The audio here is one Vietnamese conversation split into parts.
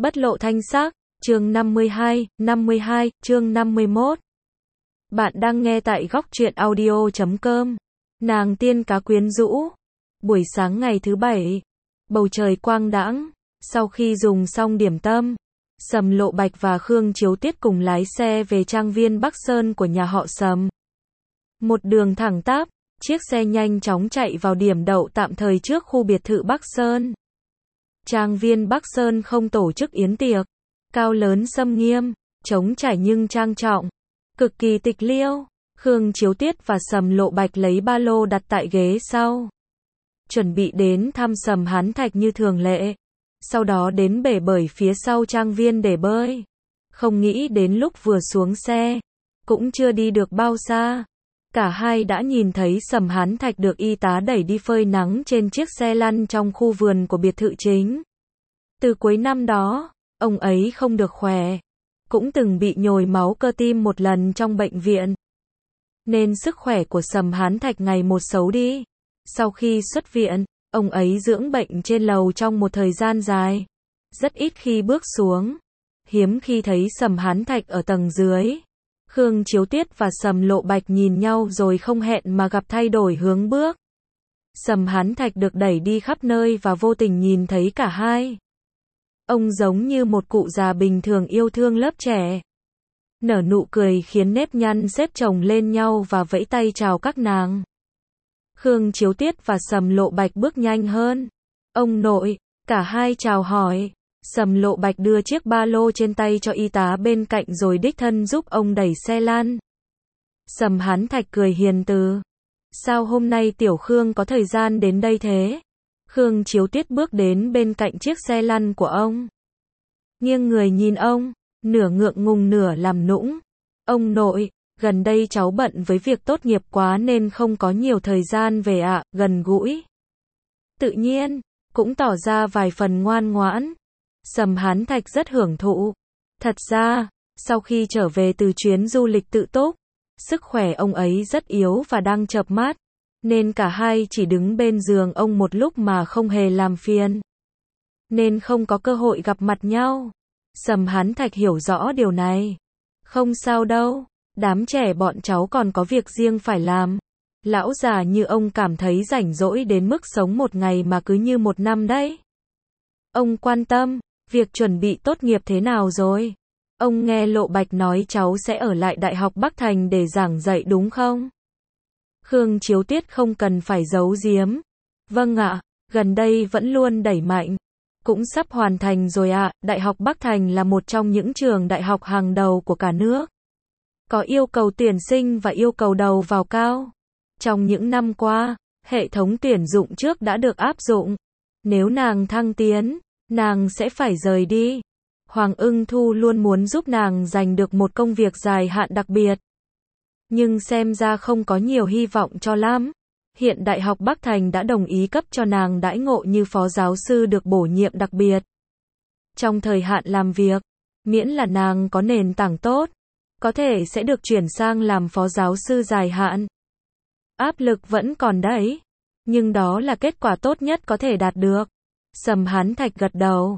Bất lộ thanh sắc, chương 52, chương 51. Bạn đang nghe tại góc truyện audio.com. Nàng tiên cá quyến rũ. Buổi sáng ngày thứ bảy, bầu trời quang đãng, sau khi dùng xong điểm tâm, Sầm Lộ Bạch và Khương Chiếu Tiết cùng lái xe về trang viên Bắc Sơn của nhà họ Sầm. Một đường thẳng tắp, chiếc xe nhanh chóng chạy vào điểm đậu tạm thời trước khu biệt thự Bắc Sơn. Trang viên Bắc Sơn không tổ chức yến tiệc, cao lớn xâm nghiêm, trống trải nhưng trang trọng, cực kỳ tịch liêu. Khương Chiếu Tiết và Sầm Lộ Bạch lấy ba lô đặt tại ghế sau, chuẩn bị đến thăm Sầm Hán Thạch như thường lệ, sau đó đến bể bơi phía sau trang viên để bơi. Không nghĩ đến lúc vừa xuống xe, cũng chưa đi được bao xa, cả hai đã nhìn thấy Sầm Hán Thạch được y tá đẩy đi phơi nắng trên chiếc xe lăn trong khu vườn của biệt thự chính. Từ cuối năm đó, ông ấy không được khỏe, cũng từng bị nhồi máu cơ tim một lần trong bệnh viện, nên sức khỏe của Sầm Hán Thạch ngày một xấu đi. Sau khi xuất viện, ông ấy dưỡng bệnh trên lầu trong một thời gian dài, rất ít khi bước xuống, hiếm khi thấy Sầm Hán Thạch ở tầng dưới. Khương Chiếu Tiết và Sầm Lộ Bạch nhìn nhau rồi không hẹn mà gặp thay đổi hướng bước. Sầm Hán Thạch được đẩy đi khắp nơi và vô tình nhìn thấy cả hai. Ông giống như một cụ già bình thường yêu thương lớp trẻ, nở nụ cười khiến nếp nhăn xếp chồng lên nhau và vẫy tay chào các nàng. Khương Chiếu Tiết và Sầm Lộ Bạch bước nhanh hơn. Ông nội, cả hai chào hỏi. Sầm Lộ Bạch đưa chiếc ba lô trên tay cho y tá bên cạnh rồi đích thân giúp ông đẩy xe lăn. Sầm Hán Thạch cười hiền từ. Sao hôm nay Tiểu Khương có thời gian đến đây thế? Khương Chiếu Tiết bước đến bên cạnh chiếc xe lăn của ông, nghiêng người nhìn ông, nửa ngượng ngùng nửa làm nũng. Ông nội, gần đây cháu bận với việc tốt nghiệp quá nên không có nhiều thời gian về ạ. Gần gũi, tự nhiên, cũng tỏ ra vài phần ngoan ngoãn. Sầm Hán Thạch rất hưởng thụ. Thật ra, sau khi trở về từ chuyến du lịch tự túc, sức khỏe ông ấy rất yếu và đang chợp mắt, nên cả hai chỉ đứng bên giường ông một lúc mà không hề làm phiền, nên không có cơ hội gặp mặt nhau. Sầm Hán Thạch hiểu rõ điều này. Không sao đâu, đám trẻ bọn cháu còn có việc riêng phải làm. Lão già như ông cảm thấy rảnh rỗi đến mức sống một ngày mà cứ như một năm đấy. Ông quan tâm, việc chuẩn bị tốt nghiệp thế nào rồi? Ông nghe Lộ Bạch nói cháu sẽ ở lại Đại học Bắc Thành để giảng dạy đúng không? Khương Chiếu Tiết không cần phải giấu giếm. Vâng ạ, gần đây vẫn luôn đẩy mạnh. Cũng sắp hoàn thành rồi ạ. Đại học Bắc Thành là một trong những trường đại học hàng đầu của cả nước, có yêu cầu tuyển sinh và yêu cầu đầu vào cao. Trong những năm qua, hệ thống tuyển dụng trước đã được áp dụng. Nếu nàng thăng tiến, nàng sẽ phải rời đi. Hoàng Ưng Thu luôn muốn giúp nàng giành được một công việc dài hạn đặc biệt, nhưng xem ra không có nhiều hy vọng cho lắm. Hiện Đại học Bắc Thành đã đồng ý cấp cho nàng đãi ngộ như phó giáo sư được bổ nhiệm đặc biệt trong thời hạn làm việc, miễn là nàng có nền tảng tốt, có thể sẽ được chuyển sang làm phó giáo sư dài hạn. Áp lực vẫn còn đấy, nhưng đó là kết quả tốt nhất có thể đạt được. Sầm Hán Thạch gật đầu.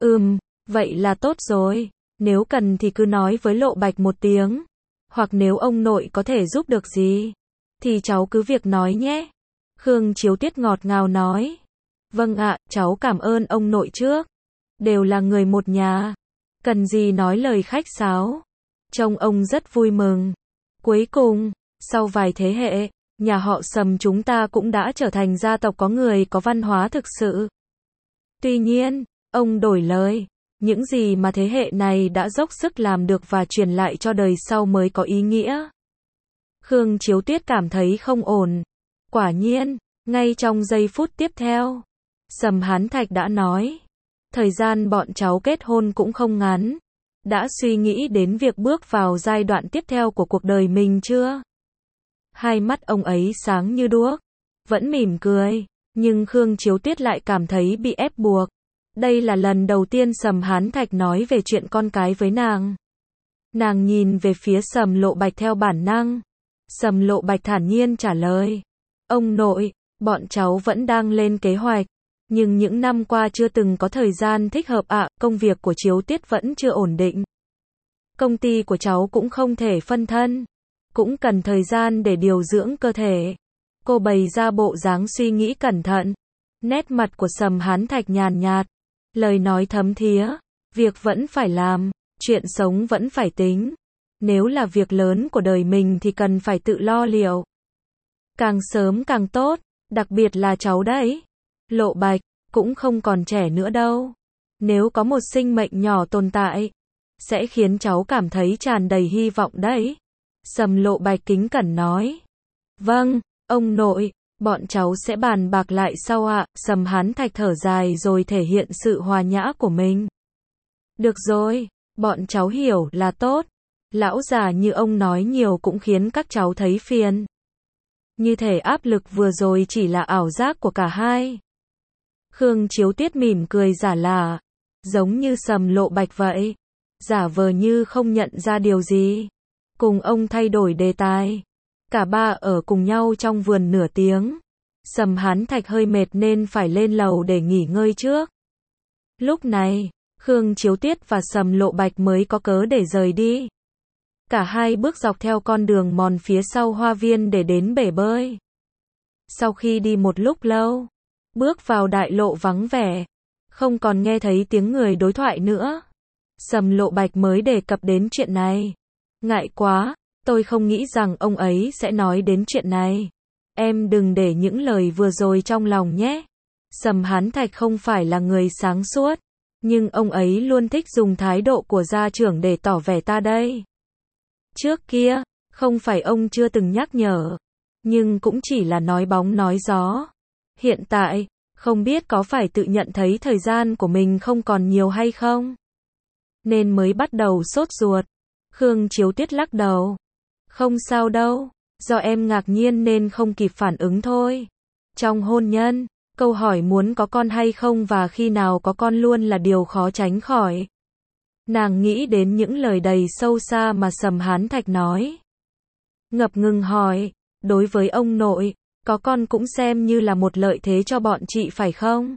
Vậy là tốt rồi. Nếu cần thì cứ nói với Lộ Bạch một tiếng. Hoặc nếu ông nội có thể giúp được gì, thì cháu cứ việc nói nhé. Khương Chiếu Tiết ngọt ngào nói. Vâng ạ, cháu cảm ơn ông nội trước. Đều là người một nhà, cần gì nói lời khách sáo. Trông ông rất vui mừng. Cuối cùng, sau vài thế hệ, nhà họ Sầm chúng ta cũng đã trở thành gia tộc có người có văn hóa thực sự. Tuy nhiên, ông đổi lời, những gì mà thế hệ này đã dốc sức làm được và truyền lại cho đời sau mới có ý nghĩa. Khương Chiếu Tiết cảm thấy không ổn. Quả nhiên, ngay trong giây phút tiếp theo, Sầm Hán Thạch đã nói, thời gian bọn cháu kết hôn cũng không ngắn. Đã suy nghĩ đến việc bước vào giai đoạn tiếp theo của cuộc đời mình chưa? Hai mắt ông ấy sáng như đuốc, vẫn mỉm cười, nhưng Khương Chiếu Tiết lại cảm thấy bị ép buộc. Đây là lần đầu tiên Sầm Hán Thạch nói về chuyện con cái với nàng. Nàng nhìn về phía Sầm Lộ Bạch theo bản năng. Sầm Lộ Bạch thản nhiên trả lời. Ông nội, bọn cháu vẫn đang lên kế hoạch. Nhưng những năm qua chưa từng có thời gian thích hợp ạ, công việc của Chiếu Tiết vẫn chưa ổn định. Công ty của cháu cũng không thể phân thân, cũng cần thời gian để điều dưỡng cơ thể. Cô bày ra bộ dáng suy nghĩ cẩn thận. Nét mặt của Sầm Hán Thạch nhàn nhạt, lời nói thấm thía, việc vẫn phải làm, chuyện sống vẫn phải tính. Nếu là việc lớn của đời mình thì cần phải tự lo liệu. Càng sớm càng tốt, đặc biệt là cháu đấy. Lộ Bạch, cũng không còn trẻ nữa đâu. Nếu có một sinh mệnh nhỏ tồn tại, sẽ khiến cháu cảm thấy tràn đầy hy vọng đấy. Sầm Lộ Bạch kính cẩn nói. Vâng, ông nội, bọn cháu sẽ bàn bạc lại sau ạ. Sầm Hán Thạch thở dài rồi thể hiện sự hòa nhã của mình. Được rồi, bọn cháu hiểu là tốt. Lão già như ông nói nhiều cũng khiến các cháu thấy phiền. Như thể áp lực vừa rồi chỉ là ảo giác của cả hai. Khương Chiếu Tiết mỉm cười giả lả, giống như Sầm Lộ Bạch vậy. Giả vờ như không nhận ra điều gì. Cùng ông thay đổi đề tài. Cả ba ở cùng nhau trong vườn nửa tiếng. Sầm Hán Thạch hơi mệt nên phải lên lầu để nghỉ ngơi trước. Lúc này, Khương Chiếu Tiết và Sầm Lộ Bạch mới có cớ để rời đi. Cả hai bước dọc theo con đường mòn phía sau hoa viên để đến bể bơi. Sau khi đi một lúc lâu, bước vào đại lộ vắng vẻ, không còn nghe thấy tiếng người đối thoại nữa. Sầm Lộ Bạch mới đề cập đến chuyện này. Ngại quá, tôi không nghĩ rằng ông ấy sẽ nói đến chuyện này. Em đừng để những lời vừa rồi trong lòng nhé. Sầm Hán Thạch không phải là người sáng suốt, nhưng ông ấy luôn thích dùng thái độ của gia trưởng để tỏ vẻ ta đây. Trước kia, không phải ông chưa từng nhắc nhở, nhưng cũng chỉ là nói bóng nói gió. Hiện tại, không biết có phải tự nhận thấy thời gian của mình không còn nhiều hay không, nên mới bắt đầu sốt ruột. Khương Chiếu Tiết lắc đầu. Không sao đâu, do em ngạc nhiên nên không kịp phản ứng thôi. Trong hôn nhân, câu hỏi muốn có con hay không và khi nào có con luôn là điều khó tránh khỏi. Nàng nghĩ đến những lời đầy sâu xa mà Sầm Hán Thạch nói. Ngập ngừng hỏi, đối với ông nội, có con cũng xem như là một lợi thế cho bọn chị phải không?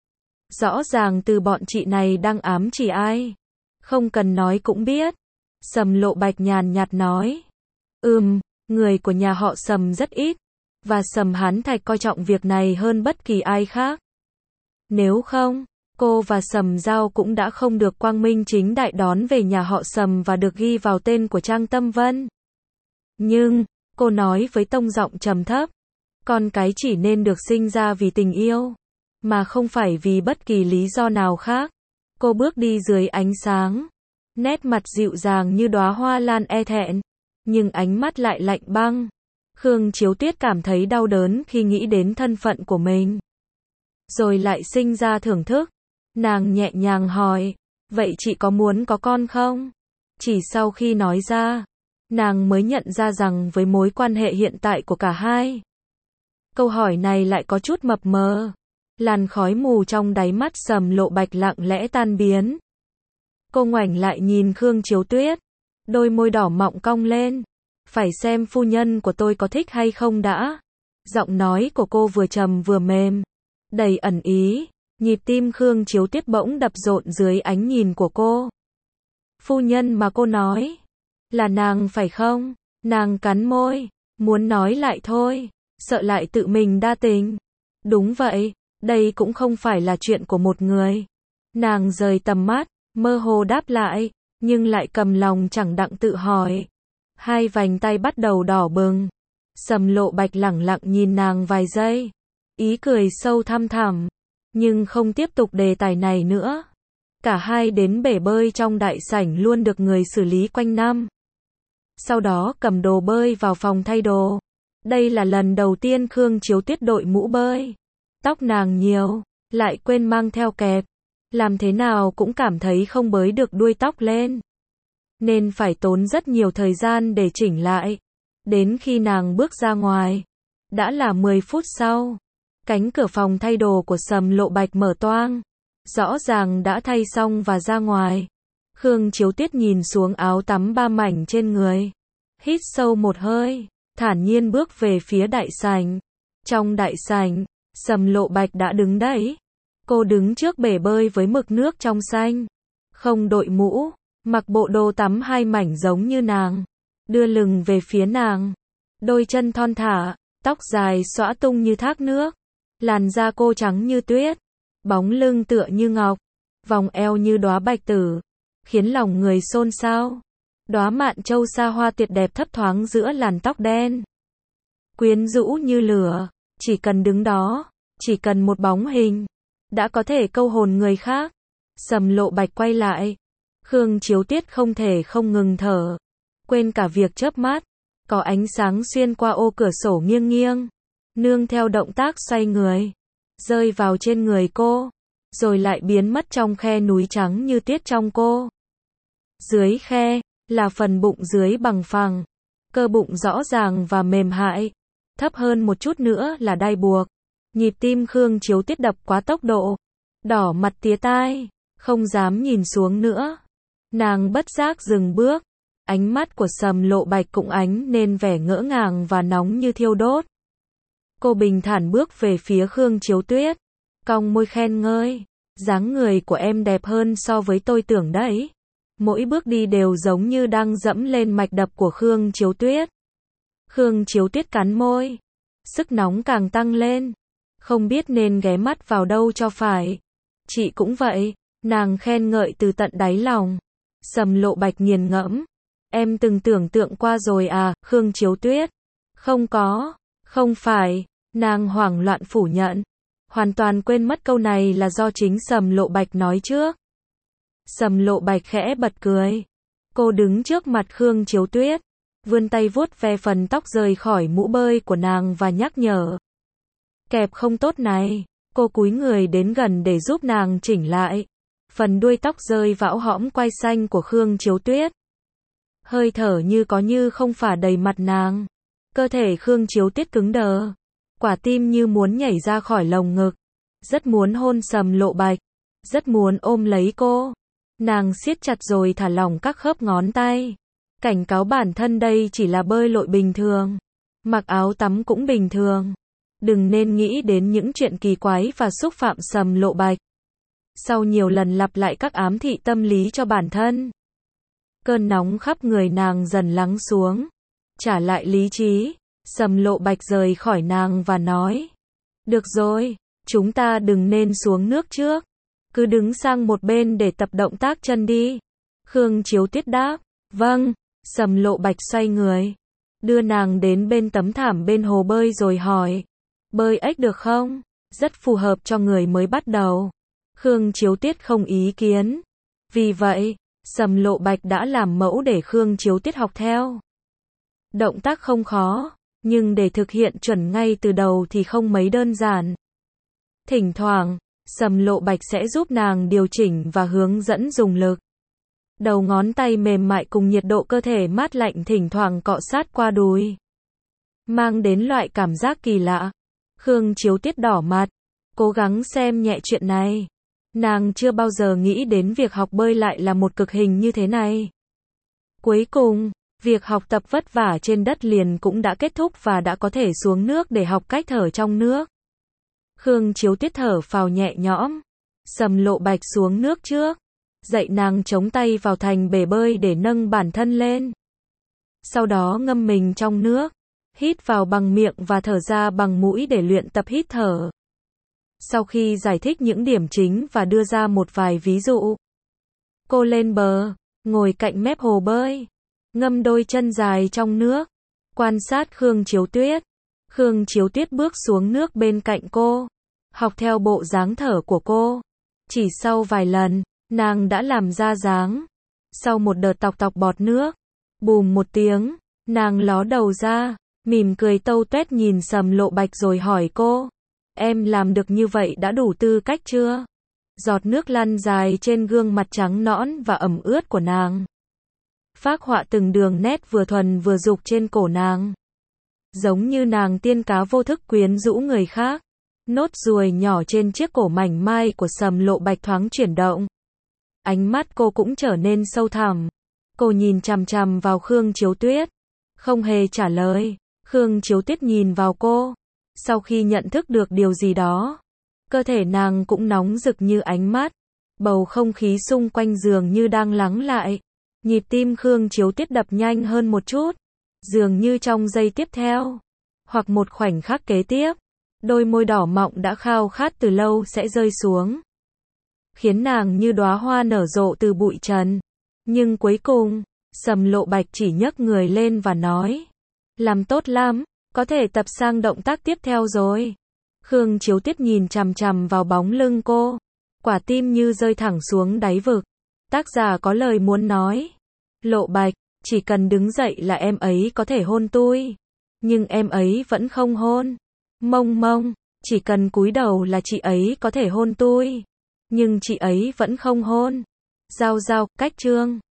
Rõ ràng từ bọn chị này đang ám chỉ ai. Không cần nói cũng biết. Sầm Lộ Bạch nhàn nhạt nói. Người của nhà họ Sầm rất ít, và Sầm Hán Thạch coi trọng việc này hơn bất kỳ ai khác. Nếu không, cô và Sầm Giao cũng đã không được quang minh chính đại đón về nhà họ Sầm và được ghi vào tên của Trang Tâm Vân. Nhưng, cô nói với tông giọng trầm thấp, con cái chỉ nên được sinh ra vì tình yêu, mà không phải vì bất kỳ lý do nào khác. Cô bước đi dưới ánh sáng, nét mặt dịu dàng như đóa hoa lan e thẹn, nhưng ánh mắt lại lạnh băng. Khương Chiếu Tiết cảm thấy đau đớn khi nghĩ đến thân phận của mình. Rồi lại sinh ra thưởng thức. Nàng nhẹ nhàng hỏi, vậy chị có muốn có con không? Chỉ sau khi nói ra, nàng mới nhận ra rằng với mối quan hệ hiện tại của cả hai, câu hỏi này lại có chút mập mờ. Làn khói mù trong đáy mắt Sầm Lộ Bạch lặng lẽ tan biến. Cô ngoảnh lại nhìn Khương Chiếu Tuyết, đôi môi đỏ mọng cong lên. Phải xem phu nhân của tôi có thích hay không đã. Giọng nói của cô vừa trầm vừa mềm, đầy ẩn ý. Nhịp tim Khương Chiếu Tuyết bỗng đập rộn dưới ánh nhìn của cô. Phu nhân mà cô nói, là nàng phải không? Nàng cắn môi, muốn nói lại thôi, sợ lại tự mình đa tình. Đúng vậy, đây cũng không phải là chuyện của một người. Nàng rời tầm mắt, mơ hồ đáp lại, nhưng lại cầm lòng chẳng đặng tự hỏi. Hai vành tay bắt đầu đỏ bừng. Sầm Lộ Bạch lẳng lặng nhìn nàng vài giây, ý cười sâu thăm thẳm, nhưng không tiếp tục đề tài này nữa. Cả hai đến bể bơi trong đại sảnh luôn được người xử lý quanh năm. Sau đó cầm đồ bơi vào phòng thay đồ. Đây là lần đầu tiên Khương Chiếu Tuyết đội mũ bơi. Tóc nàng nhiều, lại quên mang theo kẹp. Làm thế nào cũng cảm thấy không bới được đuôi tóc lên, nên phải tốn rất nhiều thời gian để chỉnh lại. Đến khi nàng bước ra ngoài, đã là 10 phút sau. Cánh cửa phòng thay đồ của Sầm Lộ Bạch mở toang. Rõ ràng đã thay xong và ra ngoài. Khương Chiếu Tuyết nhìn xuống áo tắm 3 mảnh trên người, hít sâu một hơi, thản nhiên bước về phía đại sảnh. Trong đại sảnh, Sầm Lộ Bạch đã đứng đấy, Cô đứng trước bể bơi với mực nước trong xanh. Không đội mũ, mặc bộ đồ tắm hai mảnh giống như nàng. Đưa lưng về phía nàng. Đôi chân thon thả, tóc dài xõa tung như thác nước. Làn da cô trắng như tuyết. Bóng lưng tựa như ngọc. Vòng eo như đóa bạch tử. Khiến lòng người xôn xao. Đóa mạn châu sa hoa tuyệt đẹp thấp thoáng giữa làn tóc đen. Quyến rũ như lửa. Chỉ cần đứng đó, chỉ cần một bóng hình, đã có thể câu hồn người khác. Sầm Lộ Bạch quay lại. Khương Chiếu Tuyết không thể không ngừng thở. Quên cả việc chớp mắt. Có ánh sáng xuyên qua ô cửa sổ nghiêng nghiêng. Nương theo động tác xoay người. Rơi vào trên người cô. Rồi lại biến mất trong khe núi trắng như tuyết trong cô. Dưới khe, là phần bụng dưới bằng phẳng. Cơ bụng rõ ràng và mềm mại. Thấp hơn một chút nữa là đai buộc. Nhịp tim Khương Chiếu Tuyết đập quá tốc độ. Đỏ mặt tía tai. Không dám nhìn xuống nữa. Nàng bất giác dừng bước. Ánh mắt của Sầm Lộ Bạch cũng ánh nên vẻ ngỡ ngàng và nóng như thiêu đốt. Cô bình thản bước về phía Khương Chiếu Tuyết. Cong môi khen ngợi. Dáng người của em đẹp hơn so với tôi tưởng đấy. Mỗi bước đi đều giống như đang dẫm lên mạch đập của Khương Chiếu Tuyết. Khương Chiếu Tuyết cắn môi. Sức nóng càng tăng lên. Không biết nên ghé mắt vào đâu cho phải. Chị cũng vậy. Nàng khen ngợi từ tận đáy lòng. Sầm Lộ Bạch nghiền ngẫm. Em từng tưởng tượng qua rồi à, Khương Chiếu Tuyết? Không có. Không phải. Nàng hoảng loạn phủ nhận. Hoàn toàn quên mất câu này là do chính Sầm Lộ Bạch nói trước. Sầm Lộ Bạch khẽ bật cười. Cô đứng trước mặt Khương Chiếu Tuyết. Vươn tay vuốt ve phần tóc rơi khỏi mũ bơi của nàng và nhắc nhở. Kẹp không tốt này. Cô cúi người đến gần để giúp nàng chỉnh lại. Phần đuôi tóc rơi vão hõm quai xanh của Khương Chiếu Tuyết. Hơi thở như có như không phả đầy mặt nàng. Cơ thể Khương Chiếu Tuyết cứng đờ. Quả tim như muốn nhảy ra khỏi lồng ngực. Rất muốn hôn Sầm Lộ Bạch. Rất muốn ôm lấy cô. Nàng siết chặt rồi thả lỏng các khớp ngón tay. Cảnh cáo bản thân đây chỉ là bơi lội bình thường. Mặc áo tắm cũng bình thường. Đừng nên nghĩ đến những chuyện kỳ quái và xúc phạm Sầm Lộ Bạch. Sau nhiều lần lặp lại các ám thị tâm lý cho bản thân, cơn nóng khắp người nàng dần lắng xuống. Trả lại lý trí, Sầm Lộ Bạch rời khỏi nàng và nói. Được rồi, chúng ta đừng nên xuống nước trước. Cứ đứng sang một bên để tập động tác chân đi. Khương Chiếu Tuyết đáp. Vâng. Sầm Lộ Bạch xoay người. Đưa nàng đến bên tấm thảm bên hồ bơi rồi hỏi. Bơi ếch được không? Rất phù hợp cho người mới bắt đầu. Khương Chiếu Tuyết không ý kiến. Vì vậy, Sầm Lộ Bạch đã làm mẫu để Khương Chiếu Tuyết học theo. Động tác không khó, nhưng để thực hiện chuẩn ngay từ đầu thì không mấy đơn giản. Thỉnh thoảng, Sầm Lộ Bạch sẽ giúp nàng điều chỉnh và hướng dẫn dùng lực. Đầu ngón tay mềm mại cùng nhiệt độ cơ thể mát lạnh thỉnh thoảng cọ sát qua đùi. Mang đến loại cảm giác kỳ lạ. Khương Chiếu Tuyết đỏ mặt. Cố gắng xem nhẹ chuyện này. Nàng chưa bao giờ nghĩ đến việc học bơi lại là một cực hình như thế này. Cuối cùng, việc học tập vất vả trên đất liền cũng đã kết thúc và đã có thể xuống nước để học cách thở trong nước. Khương Chiếu Tuyết thở phào nhẹ nhõm. Sầm Lộ Bạch xuống nước trước. Dạy nàng chống tay vào thành bể bơi để nâng bản thân lên. Sau đó ngâm mình trong nước. Hít vào bằng miệng và thở ra bằng mũi để luyện tập hít thở. Sau khi giải thích những điểm chính và đưa ra một vài ví dụ, cô lên bờ, ngồi cạnh mép hồ bơi, ngâm đôi chân dài trong nước, quan sát Khương Chiếu Tuyết. Khương Chiếu Tuyết bước xuống nước bên cạnh cô, học theo bộ dáng thở của cô. Chỉ sau vài lần, nàng đã làm ra dáng. Sau một đợt tọc tọc bọt nước, bùm một tiếng, nàng ló đầu ra, mỉm cười tâu tuét nhìn Sầm Lộ Bạch rồi hỏi cô. Em làm được như vậy đã đủ tư cách chưa? Giọt nước lăn dài trên gương mặt trắng nõn và ẩm ướt của nàng. Phác họa từng đường nét vừa thuần vừa dục trên cổ nàng. Giống như nàng tiên cá vô thức quyến rũ người khác. Nốt ruồi nhỏ trên chiếc cổ mảnh mai của Sầm Lộ Bạch thoáng chuyển động. Ánh mắt cô cũng trở nên sâu thẳm. Cô nhìn chằm chằm vào Khương Chiếu Tuyết. Không hề trả lời. Khương Chiếu Tuyết nhìn vào cô. Sau khi nhận thức được điều gì đó, Cơ thể nàng cũng nóng rực như ánh mắt. Bầu không khí xung quanh dường như đang lắng lại. Nhịp tim Khương Chiếu Tuyết đập nhanh hơn một chút. Dường như trong giây tiếp theo, hoặc một khoảnh khắc kế tiếp, đôi môi đỏ mọng đã khao khát từ lâu sẽ rơi xuống, khiến nàng như đóa hoa nở rộ từ bụi trần. Nhưng cuối cùng, Sầm Lộ Bạch chỉ nhấc người lên và nói, làm tốt lắm, có thể tập sang động tác tiếp theo rồi. Khương Chiếu Tuyết nhìn chằm chằm vào bóng lưng cô, quả tim như rơi thẳng xuống đáy vực. Tác giả có lời muốn nói, Lộ Bạch, chỉ cần đứng dậy là em ấy có thể hôn tôi, nhưng em ấy vẫn không hôn. Mông Mông, chỉ cần cúi đầu là chị ấy có thể hôn tôi, nhưng chị ấy vẫn không hôn. Giao Giao, cách chương